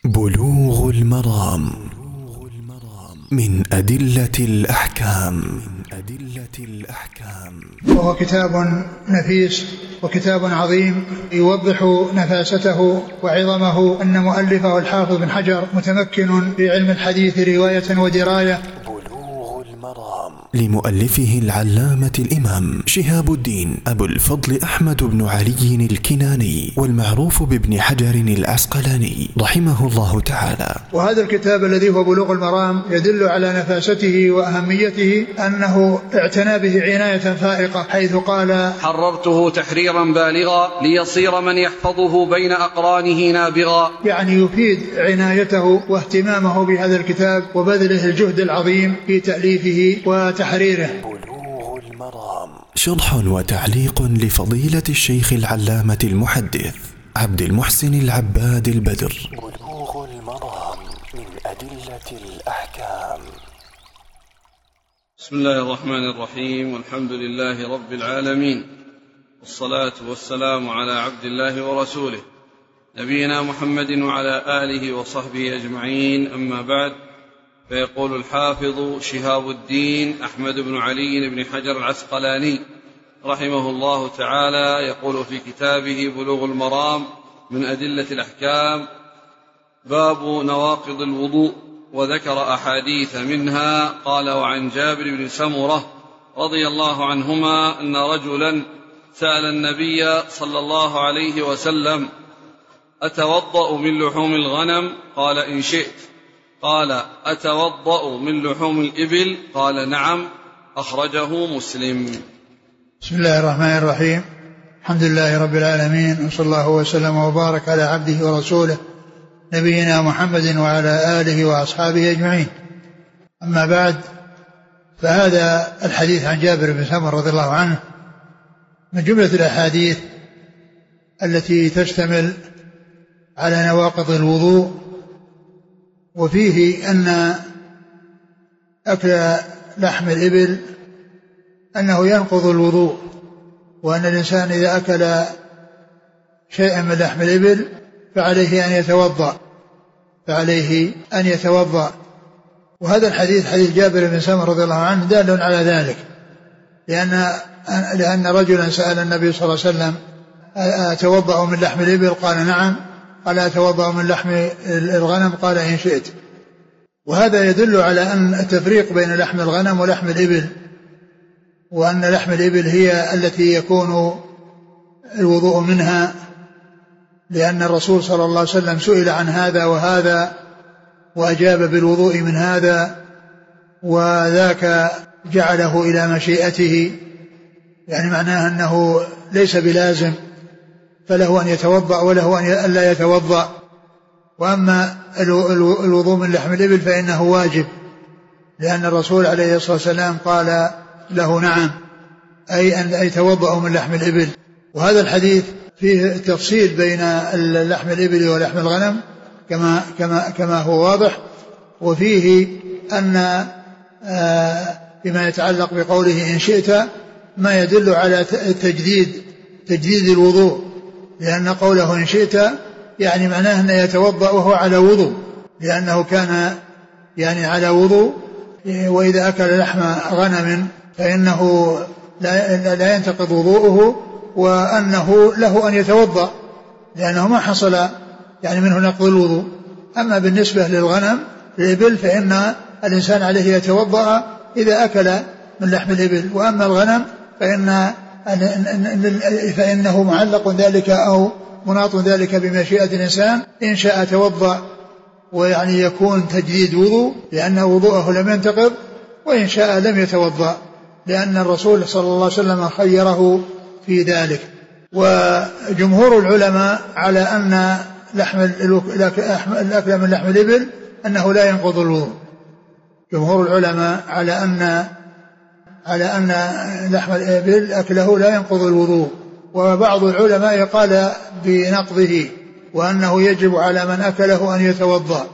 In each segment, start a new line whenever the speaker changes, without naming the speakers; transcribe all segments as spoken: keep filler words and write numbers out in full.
بلوغ المرام من أدلة الأحكام.
وهو كتاب نفيس وكتاب عظيم يوضح نفاسته وعظمه. أن مؤلفه الحافظ بن حجر متمكن في علم الحديث رواية ودراية.
لمؤلفه العلامة الإمام شهاب الدين أبو الفضل أحمد بن علي الكناني، والمعروف بابن حجر العسقلاني رحمه الله تعالى.
وهذا الكتاب الذي هو بلوغ المرام يدل على نفاسته وأهميته، أنه اعتنى به عناية فائقة، حيث قال:
حررته تحريرا بالغا ليصير من يحفظه بين أقرانه نابغا.
يعني يفيد عنايته واهتمامه بهذا الكتاب وبذله الجهد العظيم في تأليفه وتحريره.
بلوغ المرام شرح وتعليق لفضيلة الشيخ العلامة المحدث عبد المحسن العباد البدر. بلوغ المرام من أدلة الأحكام.
بسم الله الرحمن الرحيم، والحمد لله رب العالمين، والصلاة والسلام على عبد الله ورسوله نبينا محمد وعلى آله وصحبه أجمعين. أما بعد، فيقول الحافظ شهاب الدين أحمد بن علي بن حجر العسقلاني رحمه الله تعالى، يقول في كتابه بلوغ المرام من أدلة الأحكام: باب نواقض الوضوء، وذكر أحاديث منها. قال: وعن جابر بن سمرة رضي الله عنهما أن رجلا سأل النبي صلى الله عليه وسلم: أتوضأ من لحوم الغنم؟ قال: إن شئت. قال: أتوضأ من لحوم الإبل؟ قال: نعم. أخرجه مسلم.
بسم الله الرحمن الرحيم، الحمد لله رب العالمين، وصلى الله وسلم وبارك على عبده ورسوله نبينا محمد وعلى آله وأصحابه أجمعين. أما بعد، فهذا الحديث عن جابر بن سمرة رضي الله عنه من جملة الأحاديث التي تشتمل على نواقض الوضوء، وفيه أن أكل لحم الإبل أنه ينقض الوضوء، وأن الإنسان إذا أكل شيئا من لحم الإبل فعليه أن يتوضأ فعليه أن يتوضأ وهذا الحديث حديث جابر بن سمرة رضي الله عنه دال على ذلك، لأن لأن رجلا سأل النبي صلى الله عليه وسلم: أتوضأ من لحم الإبل؟ قال: نعم. قال: أتوضأ من لحم الغنم؟ قال: إن شئت. وهذا يدل على أن التفريق بين لحم الغنم ولحم الإبل، وأن لحم الإبل هي التي يكون الوضوء منها، لأن الرسول صلى الله عليه وسلم سئل عن هذا وهذا وأجاب بالوضوء من هذا، وذاك جعله إلى مشيئته، يعني معناه أنه ليس بلازم، فله أن يتوضأ وله أن لا يتوضأ. وأما الوضوء من لحم الإبل فإنه واجب، لأن الرسول عليه الصلاة والسلام قال له: نعم، أي أن يتوضأ من لحم الإبل. وهذا الحديث فيه تفصيل بين لحم الإبل ولحم الغنم كما, كما, كما هو واضح، وفيه أن بما يتعلق بقوله إن شئت ما يدل على تجديد تجديد الوضوء، لأن قوله إن شئت يعني معناه أنه يتوضأ وهو على وضوء، لأنه كان يعني على وضوء. وإذا أكل لحم غنم فإنه لا, لا ينتقض وضوءه، وأنه له أن يتوضأ لأنه ما حصل يعني منه نقض الوضوء. أما بالنسبة للغنم الإبل فإن الإنسان عليه يتوضأ إذا أكل من لحم الإبل، وأما الغنم فإن فإنه معلق ذلك أو مناط ذلك بمشيئة الإنسان، إن شاء توضأ ويعني يكون تجديد وضوء لأن وضوءه لم ينتقض، وإن شاء لم يتوضأ، لأن الرسول صلى الله عليه وسلم خيره في ذلك. وجمهور العلماء على أن لحم الأكل من لحم الإبل أنه لا ينقض الوضوء. جمهور العلماء على أن على أن لحم الإبل أكله لا ينقض الوضوء، وبعض العلماء قال بنقضه، وأنه يجب على من أكله أن يتوضأ.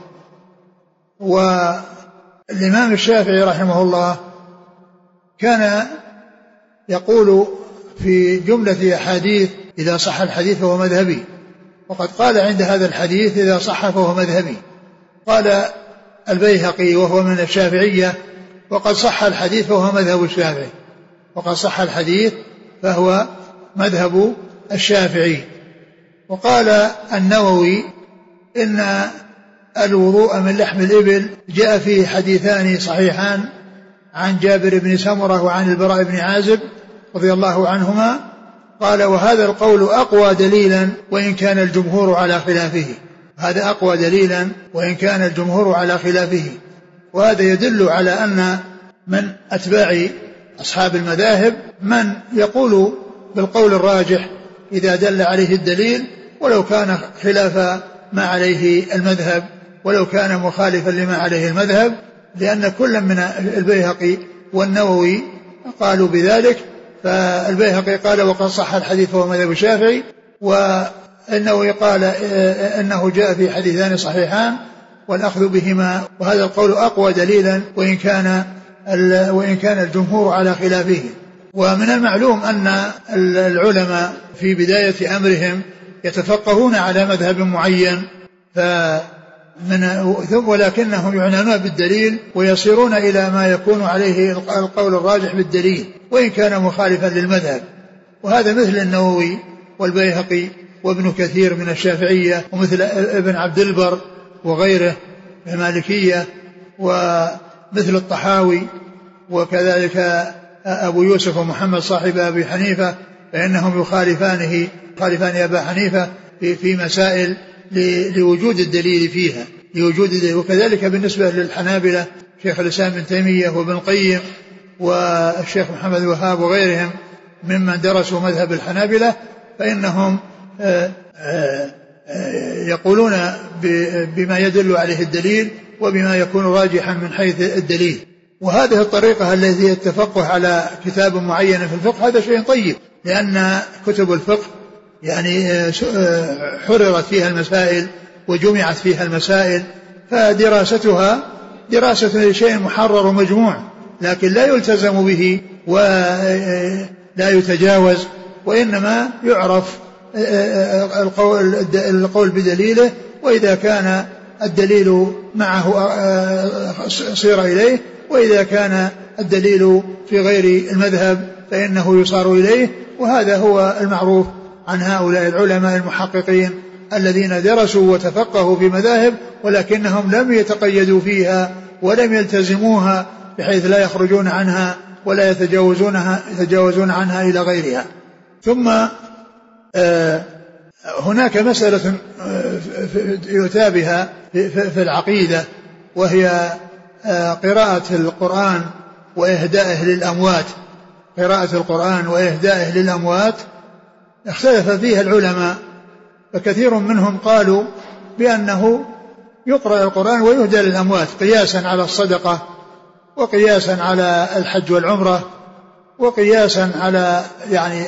والإمام الشافعي رحمه الله كان يقول في جملة أحاديث: إذا صح الحديث فهو مذهبي، وقد قال عند هذا الحديث إذا صح فهو مذهبي. قال البيهقي وهو من الشافعية وقد صح الحديث فهو مذهب الشافعي، وقد صح الحديث فهو مذهب الشافعي. وقال النووي إن الوضوء من لحم الإبل جاء فيه حديثان صحيحان عن جابر بن سمرة وعن البراء بن عازب رضي الله عنهما. قال وهذا القول أقوى دليلا وإن كان الجمهور على خلافه، هذا أقوى دليلا وإن كان الجمهور على خلافه. وهذا يدل على أن من أتباع أصحاب المذاهب من يقول بالقول الراجح إذا دل عليه الدليل ولو كان خلاف ما عليه المذهب، ولو كان مخالفا لما عليه المذهب، لأن كل من البيهقي والنووي قالوا بذلك. فالبيهقي قال وقد صح الحديث فهو مذهب الشافعي، والنووي قال إنه جاء في حديثان صحيحان والأخذ بهما، وهذا القول أقوى دليلا وإن كان وإن كان الجمهور على خلافه. ومن المعلوم أن العلماء في بداية أمرهم يتفقهون على مذهب معين فمن ولكنهم يعنون بالدليل ويصيرون إلى ما يكون عليه القول الراجح بالدليل وإن كان مخالفا للمذهب. وهذا مثل النووي والبيهقي وابن كثير من الشافعية، ومثل ابن عبد البر وغيره من المالكية، ومثل الطحاوي، وكذلك أبو يوسف ومحمد صاحب أبي حنيفة، فإنهم يخالفانه يخالفان أبا حنيفة في, في مسائل لوجود الدليل فيها لوجود الدليل. وكذلك بالنسبة للحنابلة شيخ الإسلام ابن تيمية وابن القيم والشيخ محمد الوهاب وغيرهم ممن درسوا مذهب الحنابلة، فإنهم يقولون بما يدل عليه الدليل وبما يكون راجحا من حيث الدليل. وهذه الطريقة التي يتفقه على كتاب معين في الفقه هذا شيء طيب، لأن كتب الفقه يعني حررت فيها المسائل وجمعت فيها المسائل، فدراستها دراسة لشيء محرر ومجموع، لكن لا يلتزم به ولا يتجاوز، وإنما يعرف القول, القول بدليله، وإذا كان الدليل معه صير إليه، وإذا كان الدليل في غير المذهب فإنه يصار إليه. وهذا هو المعروف عن هؤلاء العلماء المحققين الذين درسوا وتفقهوا في مذاهب ولكنهم لم يتقيدوا فيها ولم يلتزموها بحيث لا يخرجون عنها ولا يتجاوزونها يتجاوزون عنها إلى غيرها. ثم هناك مسألة يؤتى بها في العقيدة، وهي قراءة القرآن وإهدائه للأموات. قراءة القرآن وإهدائه للأموات اختلف فيها العلماء، فكثير منهم قالوا بأنه يقرأ القرآن ويهدى للأموات قياسا على الصدقة، وقياسا على الحج والعمرة، وقياسا على يعني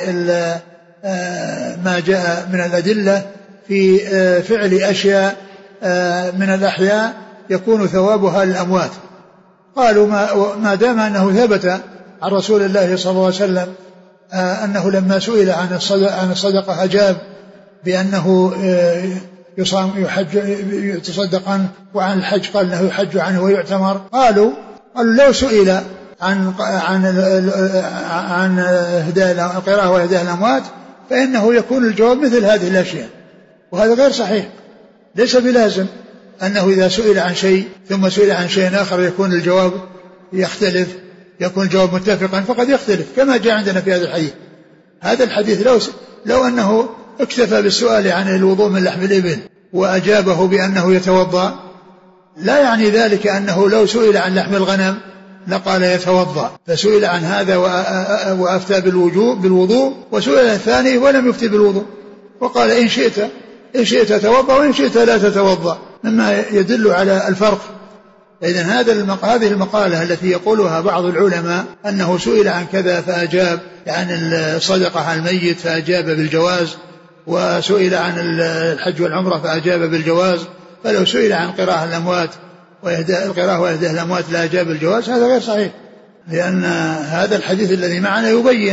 ما جاء من الأدلة في فعل أشياء من الأحياء يكون ثوابها للأموات. قالوا ما دام أنه ثبت عن رسول الله صلى الله عليه وسلم أنه لما سئل عن الصدقة أجاب بأنه يصام يحج يتصدق عنه، وعن الحج قال أنه يحج عنه ويعتمر. قالوا قالوا لو سئل عن عن عن إهداء القراءة وإهداء الأموات فإنه يكون الجواب مثل هذه الأشياء، وهذا غير صحيح. ليس بلازم أنه إذا سئل عن شيء ثم سئل عن شيء آخر يكون الجواب يختلف، يكون الجواب متفقا، فقد يختلف كما جاء عندنا في هذا الحديث. هذا الحديث لو لو أنه اكتفى بالسؤال عن الوضوء من لحم الإبل وأجابه بأنه يتوضأ، لا يعني ذلك أنه لو سئل عن لحم الغنم لقال يتوضأ، فسئل عن هذا وأفتى بالوجوب بالوضوء، وسئل الثاني ولم يفتي بالوضوء وقال إن شئت إن شئت توضأ وإن شئت لا تتوضأ، مما يدل على الفرق. إذن هذا هذه المقالة التي يقولها بعض العلماء أنه سئل عن كذا فأجاب عن الصدقة على الميت فأجاب بالجواز، وسئل عن الحج والعمرة فأجاب بالجواز، فلو سئل عن قراءة الأموات وإهداء القراءة وإهداء الأموات لا أجاب الجواز، هذا غير صحيح، لأن هذا الحديث الذي معنا يبين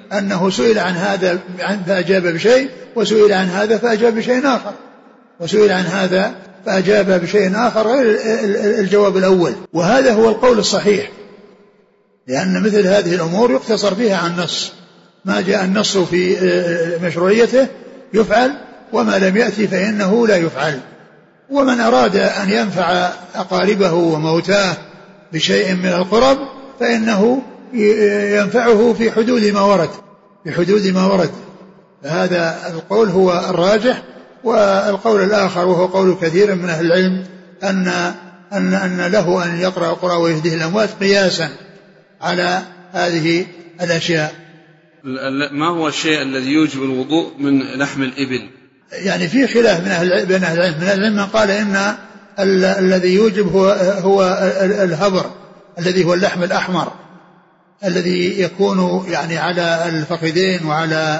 أنه سئل عن هذا فأجاب بشيء، وسئل عن هذا فأجاب بشيء آخر، وسئل عن هذا فأجاب بشيء آخر غير الجواب الأول. وهذا هو القول الصحيح، لأن مثل هذه الأمور يقتصر فيها عن نص، ما جاء النص في مشروعيته يفعل، وما لم يأتي فإنه لا يفعل. ومن أراد أن ينفع أقاربه وموتاه بشيء من القرب فإنه ينفعه في حدود ما ورد، في حدود ما ورد. هذا القول هو الراجح. والقول الآخر وهو قول كثير من أهل العلم أن, أن, أن له أن يقرأ القرآن ويهديه الأموات قياسا على هذه الأشياء.
ما هو الشيء الذي يوجب الوضوء من لحم الإبل؟
يعني في خلاف من أهل بين أهل العلم. من أهل العلم من قال إن الذي يوجب هو, هو الهبر الذي هو اللحم الأحمر الذي يكون يعني على الفخذين وعلى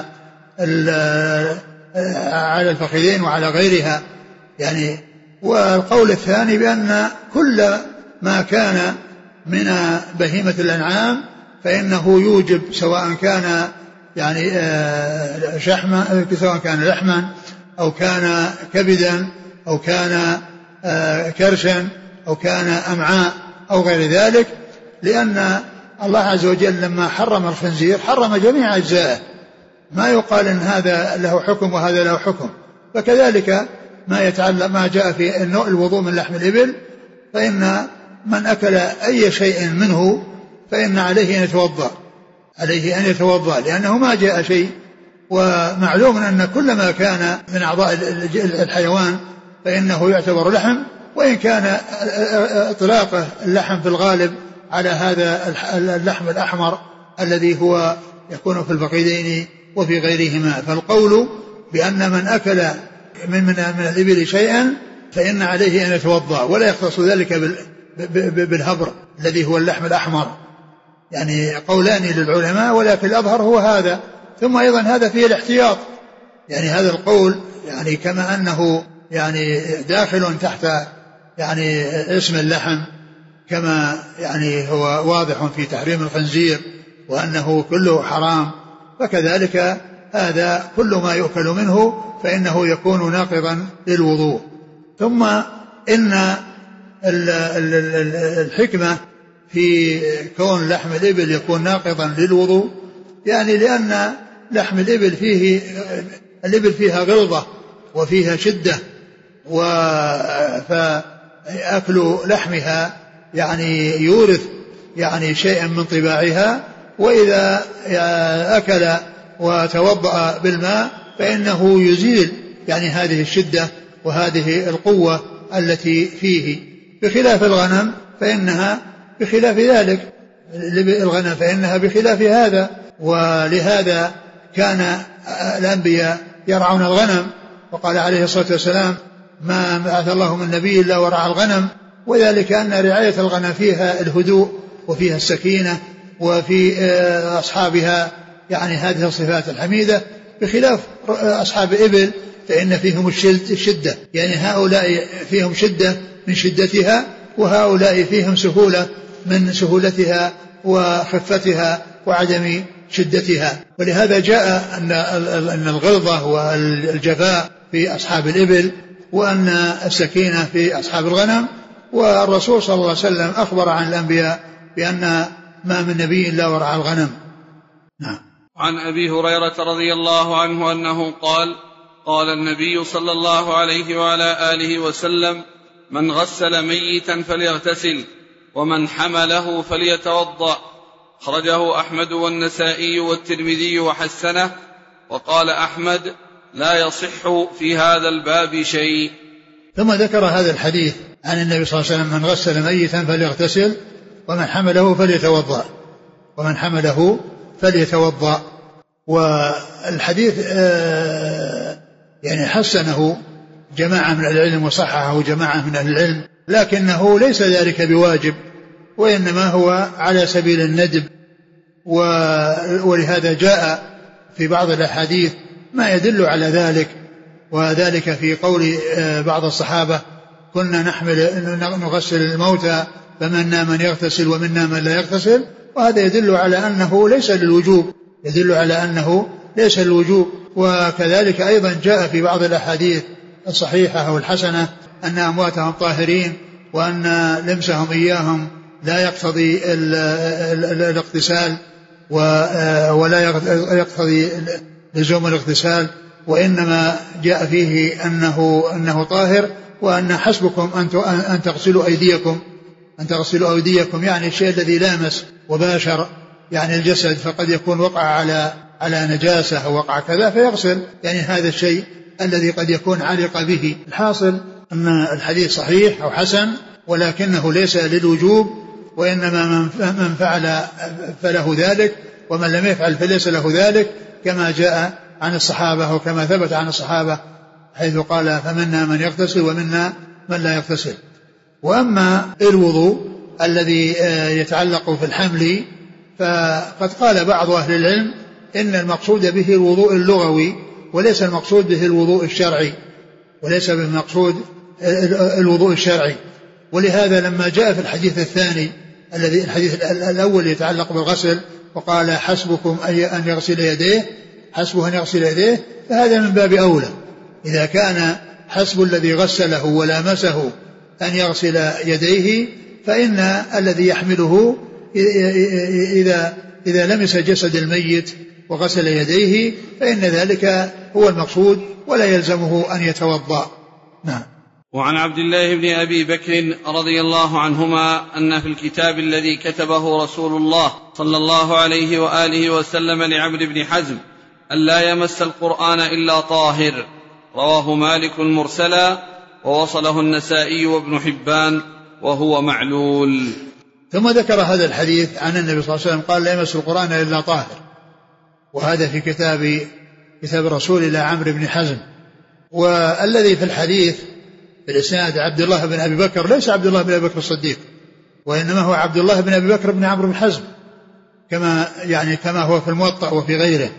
على الفخذين وعلى غيرها يعني. والقول الثاني بأن كل ما كان من بهيمة الأنعام فإنه يوجب، سواء كان يعني شحما، سواء كان لحما أو كان كبدا أو كان كرشا أو كان أمعاء أو غير ذلك، لأن الله عز وجل لما حرم الخنزير حرم جميع أجزائه، ما يقال إن هذا له حكم وهذا له حكم. فكذلك ما يتعلق ما جاء في الوضوء من لحم الإبل، فإن من أكل أي شيء منه فإن عليه أن يتوضأ، عليه أن يتوضأ لأنه ما جاء شيء. ومعلوم أن كل ما كان من أعضاء الحيوان فإنه يعتبر لحم، وإن كان إطلاق اللحم في الغالب على هذا اللحم الأحمر الذي هو يكون في الفخذين وفي غيرهما. فالقول بأن من أكل من, من, من الإبل شيئا فإن عليه أن يتوضأ، ولا يختص ذلك بالهبر الذي هو اللحم الأحمر. يعني قولان للعلماء، ولكن الأظهر هو هذا. ثم أيضا هذا فيه الاحتياط، يعني هذا القول يعني كما أنه يعني داخل تحت يعني اسم اللحم، كما يعني هو واضح في تحريم الخنزير وأنه كله حرام، فكذلك هذا كل ما يؤكل منه فإنه يكون ناقضا للوضوء. ثم إن الحكمة في كون لحم الإبل يكون ناقضا للوضوء يعني لأن لحم الإبل فيه الإبل فيها غلظة وفيها شدة، فأكل لحمها يعني يورث يعني شيئا من طباعها. وإذا أكل وتوضأ بالماء فإنه يزيل يعني هذه الشدة وهذه القوة التي فيه، بخلاف الغنم فإنها بخلاف ذلك، الغنم فإنها بخلاف هذا. ولهذا كان الأنبياء يرعون الغنم، وقال عليه الصلاة والسلام ما بعث الله من نبي إلا ورعى الغنم، وذلك أن رعاية الغنم فيها الهدوء وفيها السكينة وفي أصحابها يعني هذه الصفات الحميدة، بخلاف أصحاب الإبل فإن فيهم الشدة، يعني هؤلاء فيهم شدة من شدتها وهؤلاء فيهم سهولة من سهولتها وخفتها وعدم شدتها. ولهذا جاء أن الغلظة والجفاء في أصحاب الإبل وأن السكينة في أصحاب الغنم. والرسول صلى الله عليه وسلم أخبر عن الأنبياء بأن ما من نبي إلا ورعى الغنم. نعم.
عن أبي هريرة رضي الله عنه أنه قال قال النبي صلى الله عليه وعلى آله وسلم من غسل ميتا فليغتسل ومن حمله فليتوضأ. أخرجه أحمد والنسائي والترمذي وحسنه. وقال أحمد لا يصح في هذا الباب شيء.
ثم ذكر هذا الحديث عن النبي صلى الله عليه وسلم من غسل ميتا فليغتسل ومن حمله فليتوضأ ومن حمله فليتوضأ. والحديث يعني حسنه جماعة من العلم وصححه جماعة من أهل العلم، لكنه ليس ذلك بواجب، وإنما هو على سبيل الندب. ولهذا جاء في بعض الأحاديث ما يدل على ذلك، وذلك في قول بعض الصحابة كنا نحمل نغسل الموتى فمنا من يغتسل ومنا من لا يغتسل، وهذا يدل على أنه ليس للوجوب يدل على أنه ليس الوجوب. وكذلك أيضا جاء في بعض الأحاديث الصحيحة أو الحسنة أن أمواتهم طاهرين، وأن لمسهم إياهم لا يقتضي الاغتسال ولا يقتضي لزوم الاغتسال، وإنما جاء فيه أنه, أنه طاهر، وأن حسبكم أن تغسلوا أيديكم أن تغسلوا أيديكم يعني الشيء الذي لامس وباشر يعني الجسد، فقد يكون وقع على على نجاسة أو وقع كذا فيغسل يعني هذا الشيء الذي قد يكون علق به. الحاصل أن الحديث صحيح أو حسن، ولكنه ليس للوجوب، وإنما من فعل فله ذلك، ومن لم يفعل فليس له ذلك، كما جاء عن الصحابة وكما ثبت عن الصحابة حيث قال فمنا من يغتسل ومنا من لا يغتسل. وأما الوضوء الذي يتعلق في الحمل فقد قال بعض أهل العلم إن المقصود به الوضوء اللغوي وليس المقصود به الوضوء الشرعي وليس بالمقصود الوضوء الشرعي. ولهذا لما جاء في الحديث الثاني الذي الحديث الأول يتعلق بالغسل وقال حسبكم أن يغسل يديه حسبه أن يغسل يديه، فهذا من باب أولى إذا كان حسب الذي غسله ولامسه أن يغسل يديه، فإن الذي يحمله إذا, إذا لمس جسد الميت وغسل يديه فإن ذلك هو المقصود ولا يلزمه أن يتوضأ. نعم.
وعن عبد الله بن أبي بكر رضي الله عنهما أن في الكتاب الذي كتبه رسول الله صلى الله عليه وآله وسلم لعمرو بن حزم ألا يمس القرآن إلا طاهر، رواه مالك مرسلا ووصله النسائي وابن حبان وهو معلول.
ثم ذكر هذا الحديث عن النبي صلى الله عليه وسلم قال لا يمس القرآن إلا طاهر، وهذا في كتاب كتاب الرسول إلى عمرو بن حزم. والذي في الحديث في الإسناد عبد الله بن أبي بكر ليس عبد الله بن أبي بكر الصديق، وإنما هو عبد الله بن أبي بكر بن عمرو بن حزم كما يعني كما هو في الموطأ وفي غيره،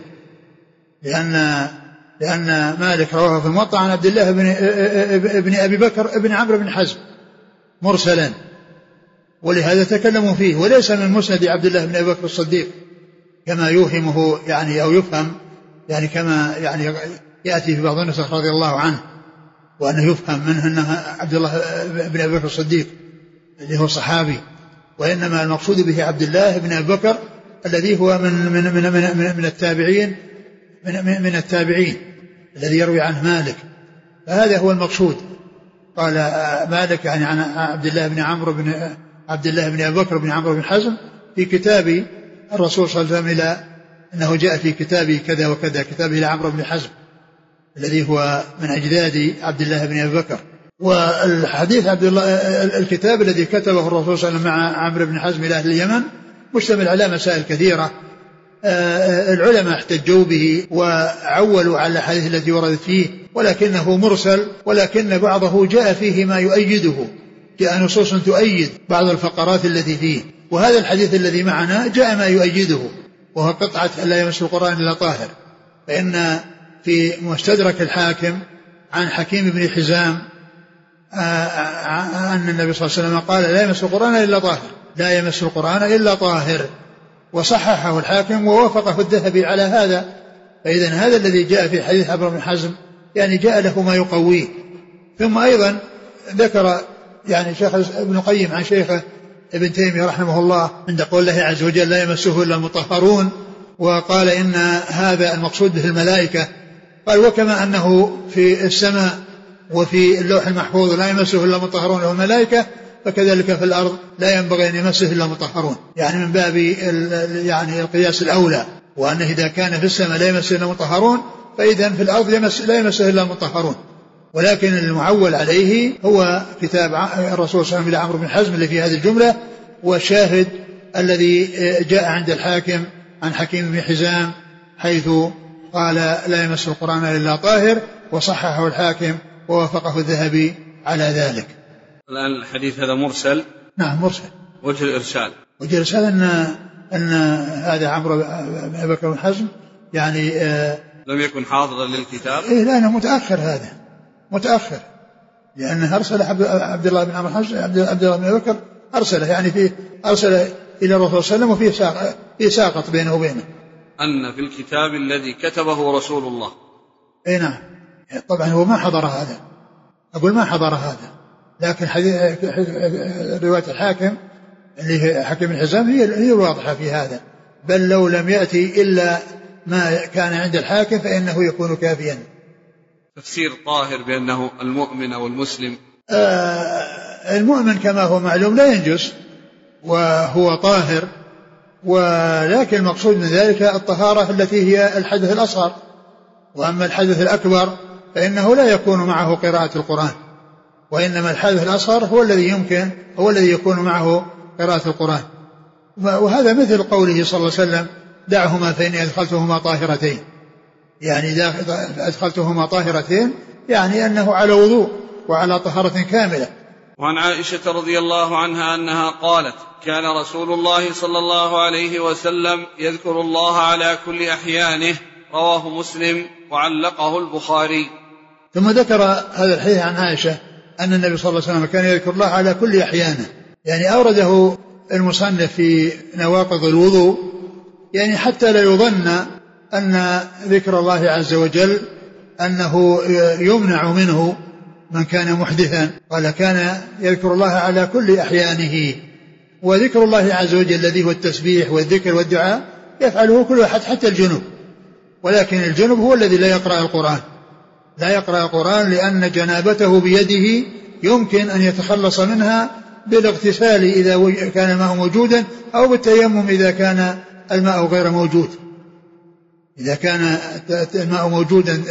لأن لأن مالك رواه في الموطأ عن عبد الله بن ابن أبي بكر بن عمرو بن حزم مرسلا، ولهذا تكلموا فيه، وليس من مسند عبد الله بن أبي بكر الصديق كما يوهمه يعني أو يفهم يعني كما يعني يأتي في بعض النسخ رضي الله عنه، وأنه يفهم منه أنه عبد الله بن أبي بكر الصديق اللي هو صحابي، وإنما المقصود به عبد الله بن أبي بكر الذي هو من من من من, من التابعين من, من التابعين الذي يروي عنه مالك، فهذا هو المقصود. قال مالك يعني عن عبد الله بن عمرو بن عبد الله بن أبي بكر بن عمرو بن حزم في كتاب الرسول صلى الله عليه وسلم إلى أنه جاء في كتابه كذا وكذا، كتابه إلى عمرو بن حزم الذي هو من أجداد عبد الله بن أبي بكر. والحديث عبد الله الكتاب الذي كتبه الرسول صلى الله عليه وسلم مع عمرو بن حزم إلى أهل اليمن مشتمل على مسائل كثيرة، العلماء احتجوا به وعولوا على الحديث الذي وردت فيه، ولكنه مرسل، ولكن بعضه جاء فيه ما يؤيده، جاء نصوص تؤيد بعض الفقرات التي فيه، وهذا الحديث الذي معنا جاء ما يؤيده، وهو قطعة لا يمس القرآن إلا طاهر. فإن في مستدرك الحاكم عن حكيم بن حزام أن النبي صلى الله عليه وسلم قال لا يمس القرآن إلا طاهر، لا يمس القرآن إلا طاهر، وصححه الحاكم ووافقه الذهبي على هذا. فإذا هذا الذي جاء في حديث عمرو بن حزم يعني جاء له ما يقويه. ثم أيضا ذكر يعني شيخ ابن القيم عن شيخه ابن تيمية رحمه الله عند قول الله عز وجل لا يمسه إلا المطهرون، وقال إن هذا المقصود به الملائكة، قال وكما أنه في السماء وفي اللوح المحفوظ لا يمسه إلا المطهرون والملائكة، فكذلك في الأرض لا ينبغي أن يمسه إلا المطهرون، يعني من باب يعني القياس الأولى، وأنه إذا كان في السماء لا يمسه إلا المطهرون فإذا في الأرض يمس لا يمسه إلا المطهرون. ولكن المعول عليه هو كتاب الرسول صلى الله عليه وسلم إلى عمرو بن حزم اللي في هذه الجملة، والشاهد الذي جاء عند الحاكم عن حكيم بن حزام حيث قال لا يمس القرآن إلا طاهر، وصححه الحاكم ووافقه الذهبي على ذلك.
الآن الحديث هذا مرسل.
نعم مرسل.
وجه الإرسال
وجه الإرسال أن أن هذا عمرو بن بكر بن حزم يعني آه
لم يكن حاضرا للكتاب.
إيه لأنه متأخر، هذا متأخر، لأنه أرسل عبد الله بن عمرو حزم عبد الله بن بكر أرسله يعني في أرسل إلى الرسول صلى الله عليه وسلم وفيه ساق في ساقط بينه وبينه.
أن في الكتاب الذي كتبه رسول الله.
اي نعم طبعا هو ما حضر هذا، أقول ما حضر هذا، لكن حديث رواية الحاكم اللي هي حكيم الحزام هي هي واضحة في هذا، بل لو لم يأتي إلا ما كان عند الحاكم فإنه يكون كافيا.
تفسير طاهر بأنه المؤمن أو المسلم.
آه المؤمن كما هو معلوم لا ينجس وهو طاهر، ولكن المقصود من ذلك الطهارة التي هي الحدث الأصغر، وأما الحدث الأكبر فإنه لا يكون معه قراءة القرآن، وإنما الحدث الأصغر هو الذي يمكن هو الذي يكون معه قراءة القرآن. وهذا مثل قوله صلى الله عليه وسلم دعهما فإني أدخلتهما طاهرتين، يعني أدخلتهما طاهرتين يعني أنه على وضوء وعلى طهارة كاملة.
وعن عائشة رضي الله عنها أنها قالت كان رسول الله صلى الله عليه وسلم يذكر الله على كل أحيانه، رواه مسلم وعلقه البخاري.
ثم ذكر هذا الحديث عن عائشة أن النبي صلى الله عليه وسلم كان يذكر الله على كل أحيانه، يعني أورده المصنف في نواقض الوضوء، يعني حتى لا يظن أن ذكر الله عز وجل أنه يمنع منه من كان محدثا، قال كان يذكر الله على كل أحيانه. وذكر الله عز وجل الذي هو التسبيح والذكر والدعاء يفعله كل أحد حتى الجنوب، ولكن الجنوب هو الذي لا يقرأ القرآن، لا يقرأ القرآن لأن جنابته بيده يمكن أن يتخلص منها بالاغتسال إذا كان الماء موجودا، أو بالتيمم إذا كان الماء غير موجود. إذا كان الماء موجودا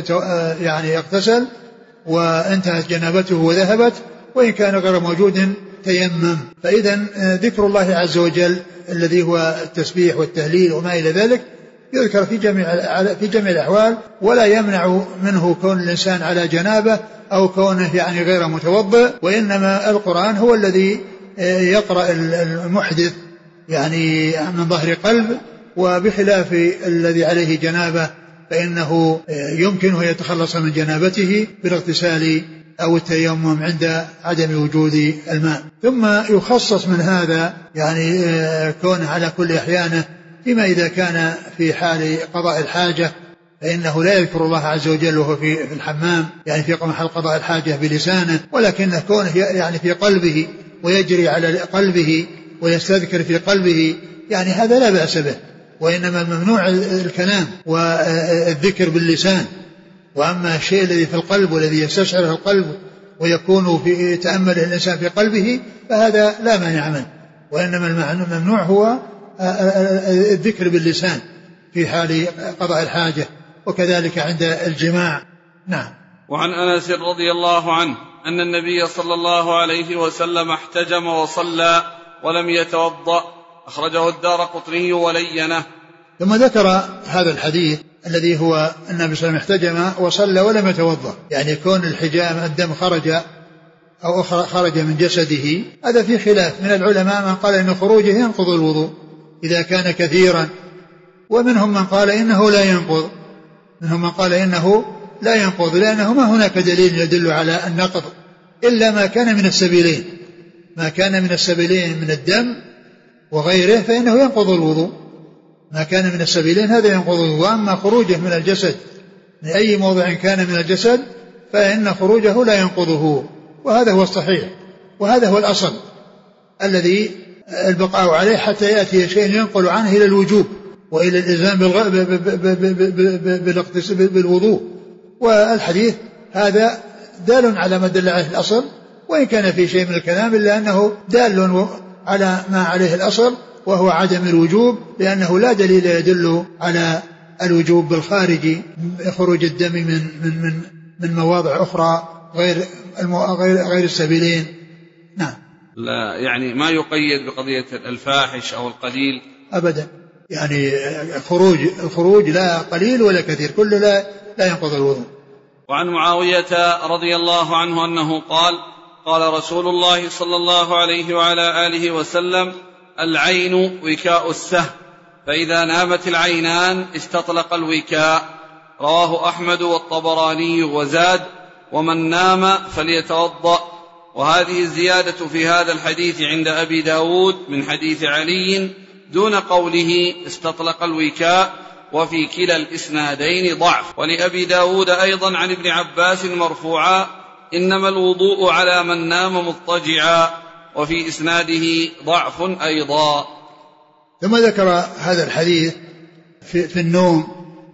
يعني اغتسل وانتهت جنابته وذهبت، وإن كان غير موجود تيمم. فإذا ذكر الله عز وجل الذي هو التسبيح والتهليل وما إلى ذلك يذكر في جميع في جميع الأحوال، ولا يمنع منه كون الإنسان على جنابه أو كونه يعني غير متوضئ، وإنما القرآن هو الذي يقرأ المحدث يعني من ظهر قلب، وبخلاف الذي عليه جنابه فإنه يمكنه يتخلص من جنابته بالاغتسال أو التيمم عند عدم وجود الماء. ثم يخصص من هذا يعني كونه على كل أحيانه، فيما إذا كان في حال قضاء الحاجة فإنه لا يذكر الله عز وجل وهو في الحمام، يعني في محل قضاء الحاجة بلسانه، ولكنه كونه يعني في قلبه ويجري على قلبه ويستذكر في قلبه، يعني هذا لا بأس به، وإنما الممنوع الكلام والذكر باللسان. وأما الشيء الذي في القلب والذي يستشعره القلب ويكون في تأمله الإنسان في قلبه فهذا لا مانع منه، وإنما الممنوع هو الذكر باللسان في حال قضاء الحاجة، وكذلك عند الجماع. نعم.
وعن أنس رضي الله عنه أن النبي صلى الله عليه وسلم احتجم وصلى ولم يتوضأ، أخرجه الدارقطني ولينه.
ثم ذكر هذا الحديث الذي هو النبي صلى الله عليه وسلم احتجم وصلى ولم يتوضأ، يعني كون الحجام الدم خرج أو خرج من جسده، هذا في خلاف من العلماء، من قال إن خروجه ينقض الوضوء إذا كان كثيرا، ومنهم من قال إنه لا ينقض، منهم من قال إنه لا ينقض لأنه ما هناك دليل يدل على النقض إلا ما كان من السبيلين، ما كان من السبيلين من الدم وغيره فإنه ينقض الوضوء، ما كان من السبيلين هذا ينقض الوضوء. وأما خروجه من الجسد من أي موضع كان من الجسد فإن خروجه لا ينقضه، وهذا هو الصحيح، وهذا هو الأصل الذي البقاء عليه حتى يأتي شيء ينقل عنه إلى الوجوب وإلى الإلزام بالوضوء. والحديث هذا دال على ما دل عليه الأصل، وإن كان في شيء من الكلام إلا أنه دال على ما عليه الأصل وهو عدم الوجوب، لأنه لا دليل يدل على الوجوب بالخارج خروج الدم من من من من مواضع أخرى غير غير غير السبيلين. نعم.
لا يعني ما يقيد بقضية الفاحش أو القليل أبدا،
يعني خروج الخروج لا قليل ولا كثير، كله لا لا ينقض الوضوء.
وعن معاوية رضي الله عنه أنه قال قال رسول الله صلى الله عليه وعلى آله وسلم العين وكاء السهم، فإذا نامت العينان استطلق الوكاء، رواه أحمد والطبراني وزاد ومن نام فليتوضأ. وهذه الزيادة في هذا الحديث عند أبي داود من حديث علي دون قوله استطلق الوكاء، وفي كلا الإسنادين ضعف. ولأبي داود أيضا عن ابن عباس مرفوعا إنما الوضوء على من نام مضطجعا، وفي إسناده ضعف أيضا.
ثم ذكر هذا الحديث في, في النوم،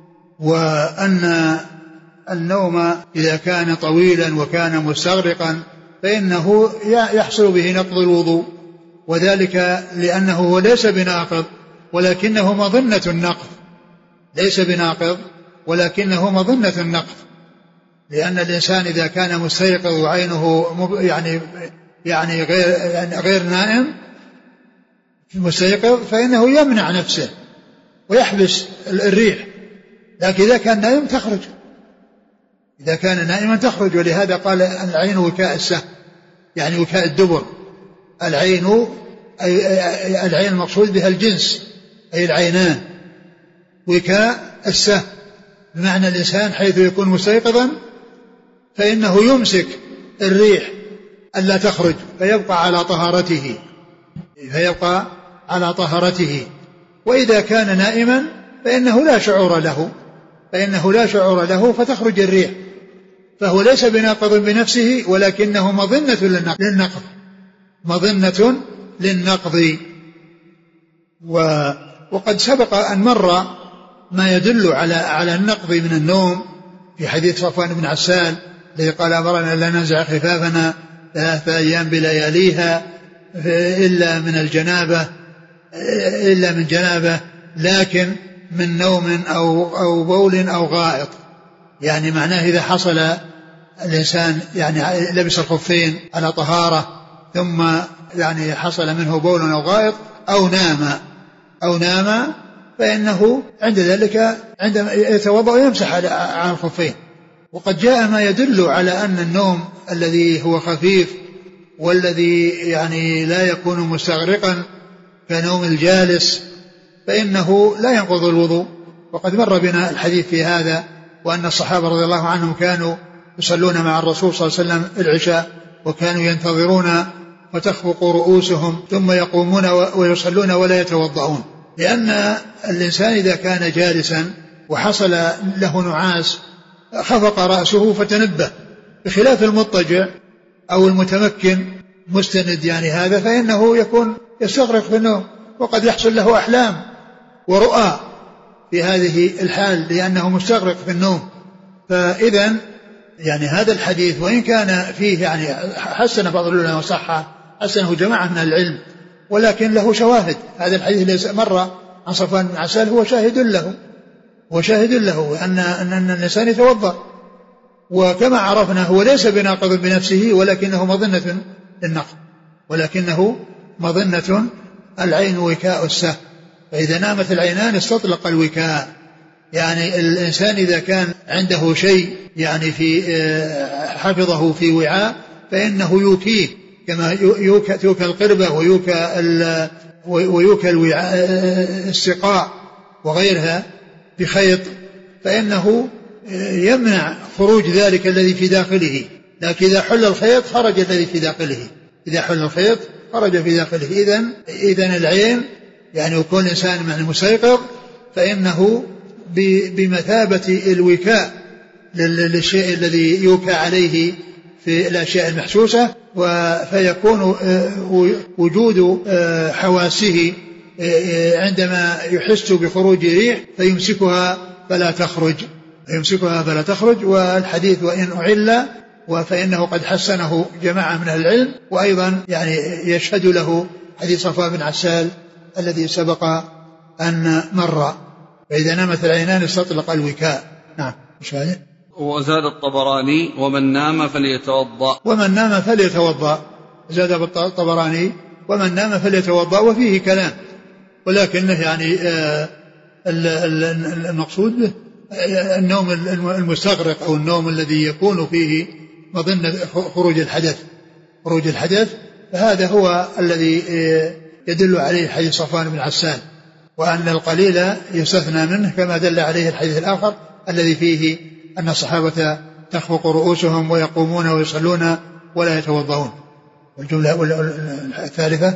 وأن النوم إذا كان طويلا وكان مستغرقا فإنه يحصل به نقض الوضوء، وذلك لأنه ليس بناقض ولكنه مظنة النقض، ليس بناقض ولكنه مظنة النقض، لأن الإنسان إذا كان مستيقظ وعينه يعني يعني غير يعني غير نائم مستيقظ فإنه يمنع نفسه ويحبس الريح، لكن إذا كان نائم تخرج، إذا كان نائما تخرج. ولهذا قال العين وكاء السهم، يعني وكاء الدبر. العين أي العين المقصود بها الجنس أي العينان، وكاء السهم بمعنى الإنسان حيث يكون مستيقظا فإنه يمسك الريح ألا تخرج فيبقى على طهارته فيبقى على طهارته. وإذا كان نائما فإنه لا شعور له فإنه لا شعور له فتخرج الريح، فهو ليس بناقض بنفسه ولكنه مظنة للنقض مظنة للنقض. وقد سبق أن مر ما يدل على على النقض من النوم في حديث صفوان بن عسال الذي قال أمرنا لا ننزع خفافنا ثلاثة أيام بلياليها إلا من الجنابة إلا من جنابة لكن من نوم أو, أو بول أو غائط. يعني معناه إذا حصل الإنسان يعني لبس الخفين على طهارة ثم يعني حصل منه بول أو غائط أو نام أو نام فإنه عند ذلك عندما يتوضأ يمسح على الخفين. وقد جاء ما يدل على أن النوم الذي هو خفيف والذي يعني لا يكون مستغرقا كنوم الجالس فإنه لا ينقض الوضوء. وقد مر بنا الحديث في هذا، وأن الصحابة رضي الله عنهم كانوا يصلون مع الرسول صلى الله عليه وسلم العشاء وكانوا ينتظرون فتخفق رؤوسهم ثم يقومون ويصلون ولا يتوضؤون، لأن الإنسان إذا كان جالسا وحصل له نعاس خفق رأسه فتنبه، بخلاف المضطجع أو المتمكن مستند يعني هذا فإنه يكون يستغرق في النوم، وقد يحصل له أحلام ورؤى في هذه الحال لأنه مستغرق في النوم. فإذا يعني هذا الحديث وإن كان فيه يعني حسن بعض العلماء وصحة حسنه جماعة من العلم ولكن له شواهد. هذا الحديث الذي مر عن صفوان بن عسال هو شاهد له وشاهد له أن, أن الإنسان يتوضأ، وكما عرفنا هو ليس بناقض بنفسه ولكنه مظنة للنقض ولكنه مظنة. العين وكاء السهم، فإذا نامت العينان استطلق الوكاء. يعني الإنسان إذا كان عنده شيء يعني في حفظه في وعاء فإنه يوكيه كما يوكى القربة ويوكى ويوكى السقاء وغيرها بخيط، فإنه يمنع خروج ذلك الذي في داخله. لكن إذا حل الخيط خرج الذي في داخله إذا حل الخيط خرج في داخله. إذن إذن العين يعني يكون الإنسان من المستيقظ فإنه بمثابة الوكاء للشيء الذي يوكى عليه في الأشياء المحسوسة، فيكون وجود حواسه عندما يحس بخروج ريح فيمسكها فلا تخرج يمسكها فلا تخرج. والحديث وإن أعل فإنه قد حسنه جماعة من العلم، وأيضا يعني يشهد له حديث صفوان بن عسال الذي سبق أن مر. فإذا نامت العينان استطلق الوكاء. نعم.
وزاد الطبراني ومن نام فليتوضأ
ومن نام فليتوضأ زاد الطبراني ومن نام فليتوضأ، وفيه كلام ولكنه يعني المقصود به النوم المستغرق أو النوم الذي يكون فيه مظنة خروج الحدث خروج الحدث فهذا هو الذي يدل عليه حديث صفوان بن عسال، وأن القليل يستثنى منه كما دل عليه الحديث الآخر الذي فيه أن الصحابة تخفق رؤوسهم ويقومون ويصلون ولا يتوضؤون. والجملة الثالثة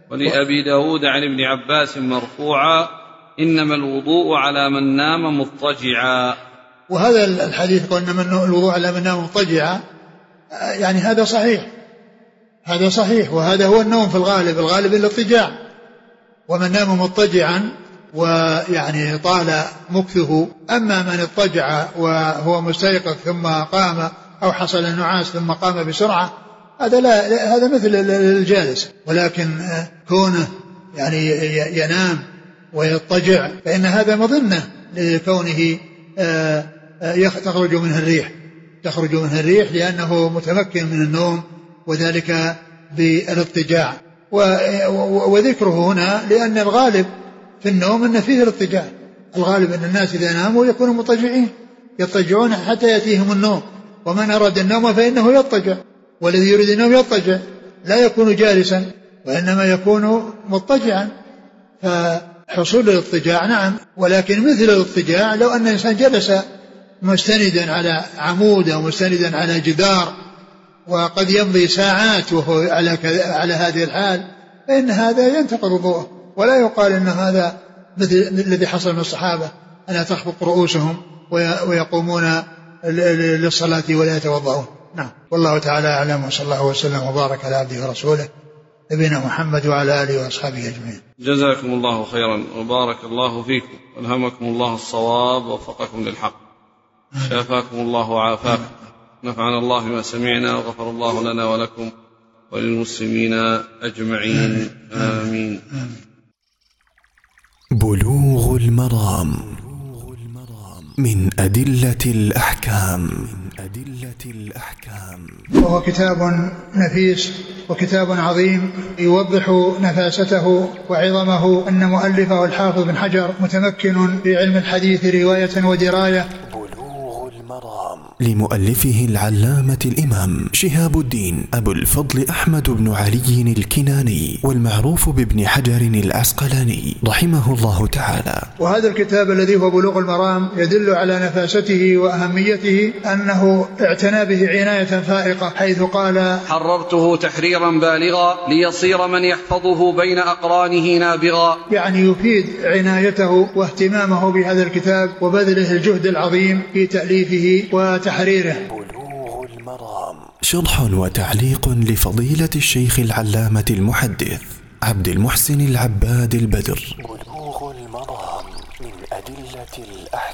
ولأبي داود عن ابن عباس مرفوعا إنما الوضوء على من نام مضطجعا.
وهذا الحديث قلنا من الوضوء على من نام مضطجعا يعني هذا صحيح، هذا صحيح، وهذا هو النوم في الغالب، الغالب الاضطجاع. ومن نام مضطجعا ويعني طال مكثه. أما من اضطجع وهو مستيقظ ثم قام أو حصل النعاس ثم قام بسرعة هذا لا، هذا مثل الجالس. ولكن كونه يعني ينام ويضطجع فإن هذا مظنة لكونه تخرج منه الريح، تخرج منه الريح لأنه متمكن من النوم، وذلك بالاضطجاع. وذكره هنا لأن الغالب في النوم أن فيه الاضطجاع، الغالب أن الناس إذا ناموا يكونوا مضطجعين، يضطجعون حتى يأتيهم النوم. ومن أراد النوم فإنه يضطجع، والذي يريد النوم يضطجع، لا يكون جالسا وإنما يكون مضطجعا. فحصول الاضطجاع نعم، ولكن مثل الاضطجاع لو أن الإنسان جلس مستندا على عمود أو مستندا على جدار وقد يمضي ساعات وهو على, على هذه الحال فإن هذا ينتقض وضوءه. ولا يقال أن هذا مثل الذي حصل من الصحابة أن تخفق رؤوسهم ويقومون للصلاة ولا يتوضؤون. نعم، والله تعالى أعلم، وصلى الله وسلم وبارك على عبده ورسوله نبينا محمد وعلى آله وأصحابه أجمعين.
جزاكم الله خيرا وبارك الله فيكم، ألهمكم الله الصواب ووفقكم للحق، شافاكم الله وعافاكم، نفعنا الله ما سمعنا وغفر الله لنا ولكم وللمسلمين أجمعين، آمين.
بلوغ المرام من أدلة الأحكام.
وهو كتاب نفيس وكتاب عظيم يوضح نفاسته وعظمه. أن مؤلفه الحافظ بن حجر متمكن في علم الحديث رواية ودراية.
لمؤلفه العلامة الإمام شهاب الدين أبو الفضل أحمد بن علي الكناني، والمعروف بابن حجر العسقلاني رحمه الله تعالى.
وهذا الكتاب الذي هو بلوغ المرام يدل على نفاسته وأهميته، أنه اعتنى به عناية فائقة، حيث قال:
حررته تحريرا بالغا ليصير من يحفظه بين أقرانه نابغا.
يعني يفيد عنايته واهتمامه بهذا الكتاب وبذله الجهد العظيم في تأليفه وتحريره.
بلوغ المرام شرح وتعليق لفضيلة الشيخ العلامة المحدث عبد المحسن العباد البدر. بلوغ المرام من أدلة الأحكام.